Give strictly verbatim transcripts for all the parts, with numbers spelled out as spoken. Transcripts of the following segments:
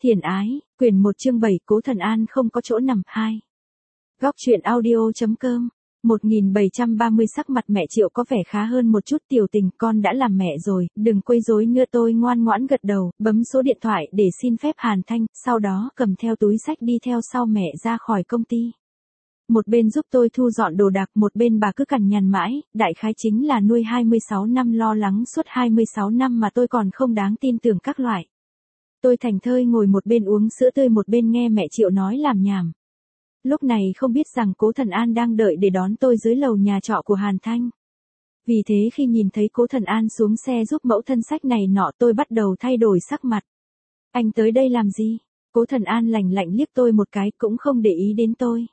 Thiền ái, quyển một chương bảy, Cố Thần An không có chỗ nằm hai. Góc truyện audio.com. một nghìn bảy trăm ba mươi Sắc mặt mẹ Triệu có vẻ khá hơn một chút. Tiểu Tình, con đã làm mẹ rồi, đừng quấy rối nữa. Tôi ngoan ngoãn gật đầu, bấm số điện thoại để xin phép Hàn Thanh, sau đó cầm theo túi xách đi theo sau mẹ ra khỏi công ty. Một bên giúp tôi thu dọn đồ đạc, một bên bà cứ cằn nhằn mãi, đại khái chính là nuôi hai mươi sáu năm lo lắng suốt hai mươi sáu năm mà tôi còn không đáng tin tưởng các loại. Tôi thành thơi ngồi một bên uống sữa tươi một bên nghe mẹ Triệu nói làm nhảm. Lúc này không biết rằng Cố Thần An đang đợi để đón tôi dưới lầu nhà trọ của Hàn Thanh. Vì thế khi nhìn thấy Cố Thần An xuống xe giúp mẫu thân xách này nọ, tôi bắt đầu thay đổi sắc mặt. Anh tới đây làm gì? Cố Thần An lạnh lạnh liếc tôi một cái, cũng không để ý đến tôi.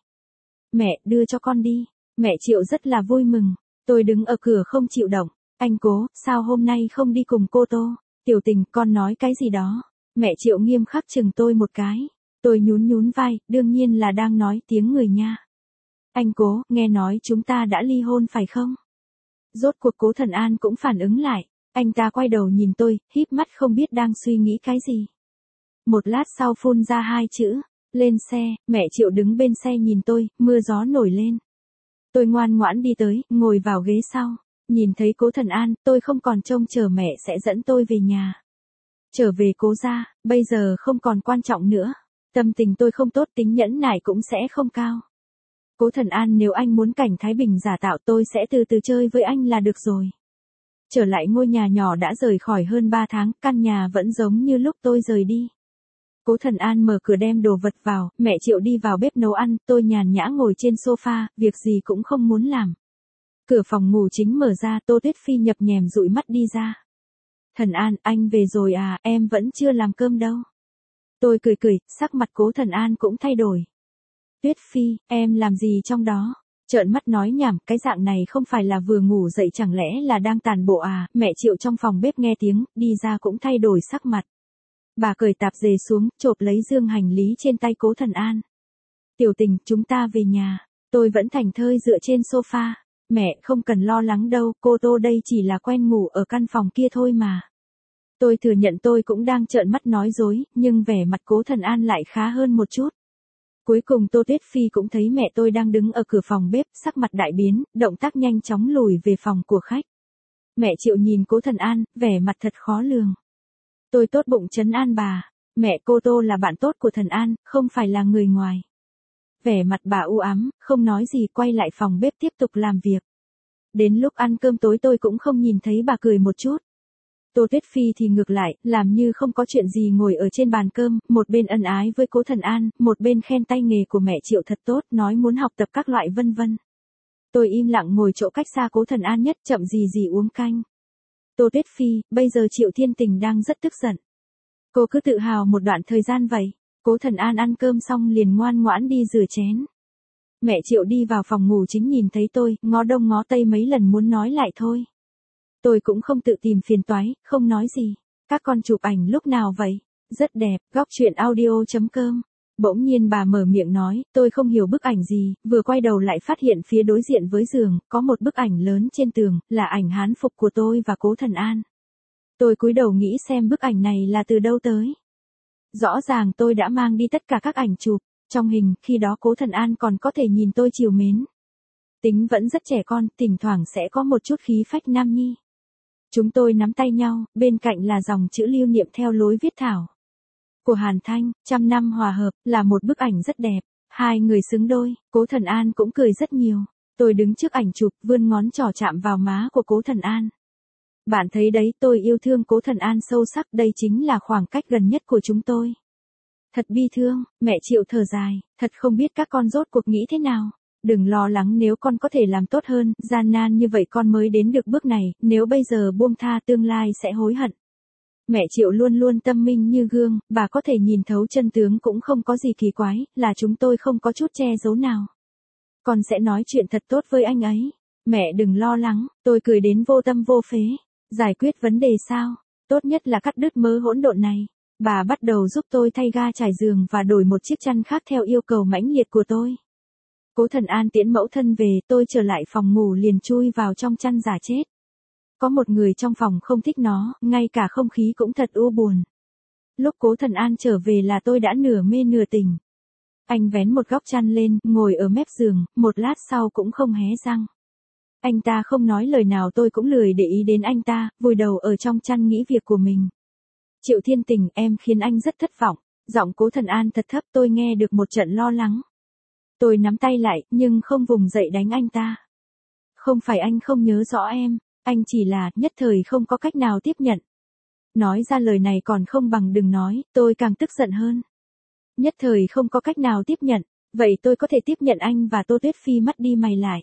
Mẹ, đưa cho con đi. Mẹ Triệu rất là vui mừng. Tôi đứng ở cửa không chịu động. Anh Cố, sao hôm nay không đi cùng cô Tô? Tiểu Tình, con nói cái gì đó? Mẹ Triệu nghiêm khắc chừng tôi một cái. Tôi nhún nhún vai, đương nhiên là đang nói tiếng người nha. Anh Cố, nghe nói chúng ta đã ly hôn phải không? Rốt cuộc Cố Thần An cũng phản ứng lại. Anh ta quay đầu nhìn tôi, híp mắt không biết đang suy nghĩ cái gì. Một lát sau phun ra hai chữ. Lên xe. Mẹ Triệu đứng bên xe nhìn tôi, mưa gió nổi lên. Tôi ngoan ngoãn đi tới, ngồi vào ghế sau. Nhìn thấy Cố Thần An, tôi không còn trông chờ mẹ sẽ dẫn tôi về nhà. Trở về Cố gia, bây giờ không còn quan trọng nữa. Tâm tình tôi không tốt, tính nhẫn nại cũng sẽ không cao. Cố Thần An, nếu anh muốn cảnh Thái Bình giả tạo, tôi sẽ từ từ chơi với anh là được rồi. Trở lại ngôi nhà nhỏ đã rời khỏi hơn ba tháng, căn nhà vẫn giống như lúc tôi rời đi. Cố Thần An mở cửa đem đồ vật vào, mẹ Triệu đi vào bếp nấu ăn, tôi nhàn nhã ngồi trên sofa, việc gì cũng không muốn làm. Cửa phòng ngủ chính mở ra, Tô Tuyết Phi nhập nhèm dụi mắt đi ra. Thần An, anh về rồi à, em vẫn chưa làm cơm đâu. Tôi cười cười, sắc mặt Cố Thần An cũng thay đổi. Tuyết Phi, em làm gì trong đó? Trợn mắt nói nhảm, cái dạng này không phải là vừa ngủ dậy chẳng lẽ là đang tàn bộ à? Mẹ Triệu trong phòng bếp nghe tiếng, đi ra cũng thay đổi sắc mặt. Bà cởi tạp dề xuống, chộp lấy dương hành lý trên tay Cố Thần An. Tiểu Tình, chúng ta về nhà. Tôi vẫn thành thơi dựa trên sofa. Mẹ, không cần lo lắng đâu, cô Tô đây chỉ là quen ngủ ở căn phòng kia thôi mà. Tôi thừa nhận tôi cũng đang trợn mắt nói dối, nhưng vẻ mặt Cố Thần An lại khá hơn một chút. Cuối cùng Tô Tuyết Phi cũng thấy mẹ tôi đang đứng ở cửa phòng bếp, sắc mặt đại biến, động tác nhanh chóng lùi về phòng của khách. Mẹ Triệu nhìn Cố Thần An, vẻ mặt thật khó lường. Tôi tốt bụng trấn an bà, mẹ, cô Tô là bạn tốt của Thần An, không phải là người ngoài. Vẻ mặt bà u ám, không nói gì, quay lại phòng bếp tiếp tục làm việc. Đến lúc ăn cơm tối tôi cũng không nhìn thấy bà cười một chút. Tô Tuyết Phi thì ngược lại, làm như không có chuyện gì ngồi ở trên bàn cơm, một bên ân ái với Cố Thần An, một bên khen tay nghề của mẹ Triệu thật tốt, nói muốn học tập các loại vân vân. Tôi im lặng ngồi chỗ cách xa Cố Thần An nhất, chậm gì gì uống canh. Tô Tuyết Phi, bây giờ Triệu Thiên Tình đang rất tức giận. Cô cứ tự hào một đoạn thời gian vậy. Cố Thần An ăn cơm xong liền ngoan ngoãn đi rửa chén. Mẹ Triệu đi vào phòng ngủ chính nhìn thấy tôi, ngó đông ngó tây mấy lần muốn nói lại thôi. Tôi cũng không tự tìm phiền toái, không nói gì. Các con chụp ảnh lúc nào vậy? Rất đẹp. Góc truyện audio.com. Bỗng nhiên bà mở miệng nói, tôi không hiểu bức ảnh gì, vừa quay đầu lại phát hiện phía đối diện với giường, có một bức ảnh lớn trên tường, là ảnh hán phục của tôi và Cố Thần An. Tôi cúi đầu nghĩ xem bức ảnh này là từ đâu tới. Rõ ràng tôi đã mang đi tất cả các ảnh chụp, trong hình, khi đó Cố Thần An còn có thể nhìn tôi trìu mến. Tính vẫn rất trẻ con, thỉnh thoảng sẽ có một chút khí phách nam nhi. Chúng tôi nắm tay nhau, bên cạnh là dòng chữ lưu niệm theo lối viết thảo của Hàn Thanh, trăm năm hòa hợp, là một bức ảnh rất đẹp. Hai người xứng đôi, Cố Thần An cũng cười rất nhiều. Tôi đứng trước ảnh chụp, vươn ngón trỏ chạm vào má của Cố Thần An. Bạn thấy đấy, tôi yêu thương Cố Thần An sâu sắc, đây chính là khoảng cách gần nhất của chúng tôi. Thật bi thương, mẹ Triệu thở dài, thật không biết các con rốt cuộc nghĩ thế nào. Đừng lo lắng, nếu con có thể làm tốt hơn, gian nan như vậy con mới đến được bước này, nếu bây giờ buông tha tương lai sẽ hối hận. Mẹ Triệu luôn luôn tâm minh như gương, bà có thể nhìn thấu chân tướng cũng không có gì kỳ quái, là chúng tôi không có chút che giấu nào. Con sẽ nói chuyện thật tốt với anh ấy. Mẹ đừng lo lắng, tôi cười đến vô tâm vô phế. Giải quyết vấn đề sao? Tốt nhất là cắt đứt mớ hỗn độn này. Bà bắt đầu giúp tôi thay ga trải giường và đổi một chiếc chăn khác theo yêu cầu mãnh liệt của tôi. Cố Thần An tiễn mẫu thân về, tôi trở lại phòng ngủ liền chui vào trong chăn giả chết. Có một người trong phòng không thích nó, ngay cả không khí cũng thật u buồn. Lúc Cố Thần An trở về là tôi đã nửa mê nửa tỉnh. Anh vén một góc chăn lên, ngồi ở mép giường, một lát sau cũng không hé răng. Anh ta không nói lời nào, tôi cũng lười để ý đến anh ta, vùi đầu ở trong chăn nghĩ việc của mình. Triệu Thiên Tình, em khiến anh rất thất vọng. Giọng Cố Thần An thật thấp, tôi nghe được một trận lo lắng. Tôi nắm tay lại, nhưng không vùng dậy đánh anh ta. Không phải anh không nhớ rõ em, anh chỉ là nhất thời không có cách nào tiếp nhận. Nói ra lời này còn không bằng đừng nói, tôi càng tức giận hơn. Nhất thời không có cách nào tiếp nhận, vậy tôi có thể tiếp nhận anh và Tô Tuyết Phi mắt đi mày lại.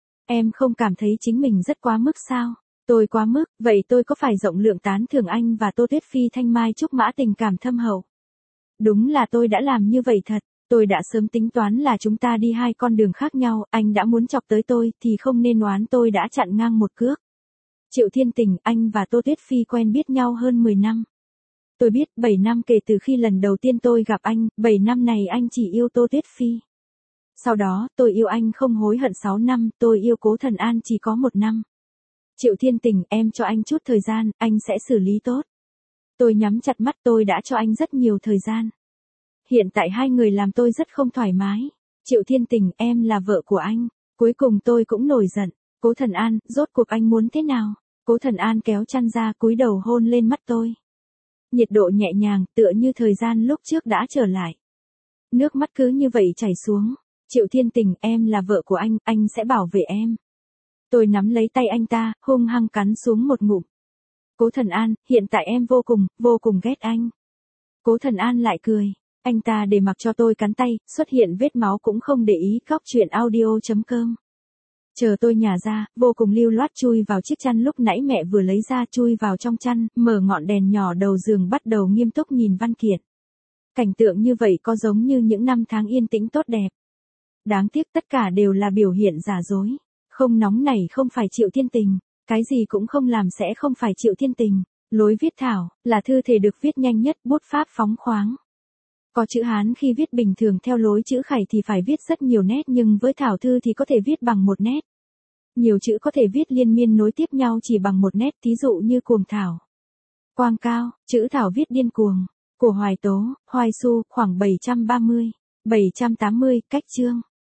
Em không cảm thấy chính mình rất quá mức sao? Tôi quá mức, vậy tôi có phải rộng lượng tán thưởng anh và Tô Tuyết Phi thanh mai trúc mã tình cảm thâm hậu? Đúng là tôi đã làm như vậy thật, tôi đã sớm tính toán là chúng ta đi hai con đường khác nhau, anh đã muốn chọc tới tôi thì không nên oán tôi đã chặn ngang một cước. Triệu Thiên Tình, anh và Tô Tuyết Phi quen biết nhau hơn mười năm. Tôi biết bảy năm kể từ khi lần đầu tiên tôi gặp anh, bảy năm này anh chỉ yêu Tô Tuyết Phi. Sau đó, tôi yêu anh không hối hận sáu năm, tôi yêu Cố Thần An chỉ có một năm. Triệu Thiên Tình, em cho anh chút thời gian, anh sẽ xử lý tốt. Tôi nhắm chặt mắt, tôi đã cho anh rất nhiều thời gian. Hiện tại hai người làm tôi rất không thoải mái. Triệu Thiên Tình, em là vợ của anh. Cuối cùng tôi cũng nổi giận. Cố Thần An, rốt cuộc anh muốn thế nào? Cố Thần An kéo chăn ra, cúi đầu hôn lên mắt tôi. Nhiệt độ nhẹ nhàng, tựa như thời gian lúc trước đã trở lại. Nước mắt cứ như vậy chảy xuống. Triệu Thiên Tình, em là vợ của anh, anh sẽ bảo vệ em. Tôi nắm lấy tay anh ta, hung hăng cắn xuống một ngụm. Cố Thần An, hiện tại em vô cùng, vô cùng ghét anh. Cố Thần An lại cười. Anh ta để mặc cho tôi cắn tay, xuất hiện vết máu cũng không để ý. Góc truyện audio chấm com. Chờ tôi nhả ra, vô cùng lưu loát chui vào chiếc chăn lúc nãy mẹ vừa lấy ra, chui vào trong chăn, mở ngọn đèn nhỏ đầu giường bắt đầu nghiêm túc nhìn văn kiện. Cảnh tượng như vậy có giống như những năm tháng yên tĩnh tốt đẹp. Đáng tiếc tất cả đều là biểu hiện giả dối. Không nóng nảy không phải Triệu Thiên Tình, cái gì cũng không làm sẽ không phải Triệu Thiên Tình. Lối viết thảo, là thư thể được viết nhanh nhất, bút pháp phóng khoáng. Có chữ Hán khi viết bình thường theo lối chữ khải thì phải viết rất nhiều nét, nhưng với thảo thư thì có thể viết bằng một nét. Nhiều chữ có thể viết liên miên nối tiếp nhau chỉ bằng một nét, thí dụ như cuồng thảo. Quang cao, chữ thảo viết điên cuồng. Của Hoài Tố, Hoài Xu, khoảng bảy trăm ba mươi, bảy trăm tám mươi, cách chương.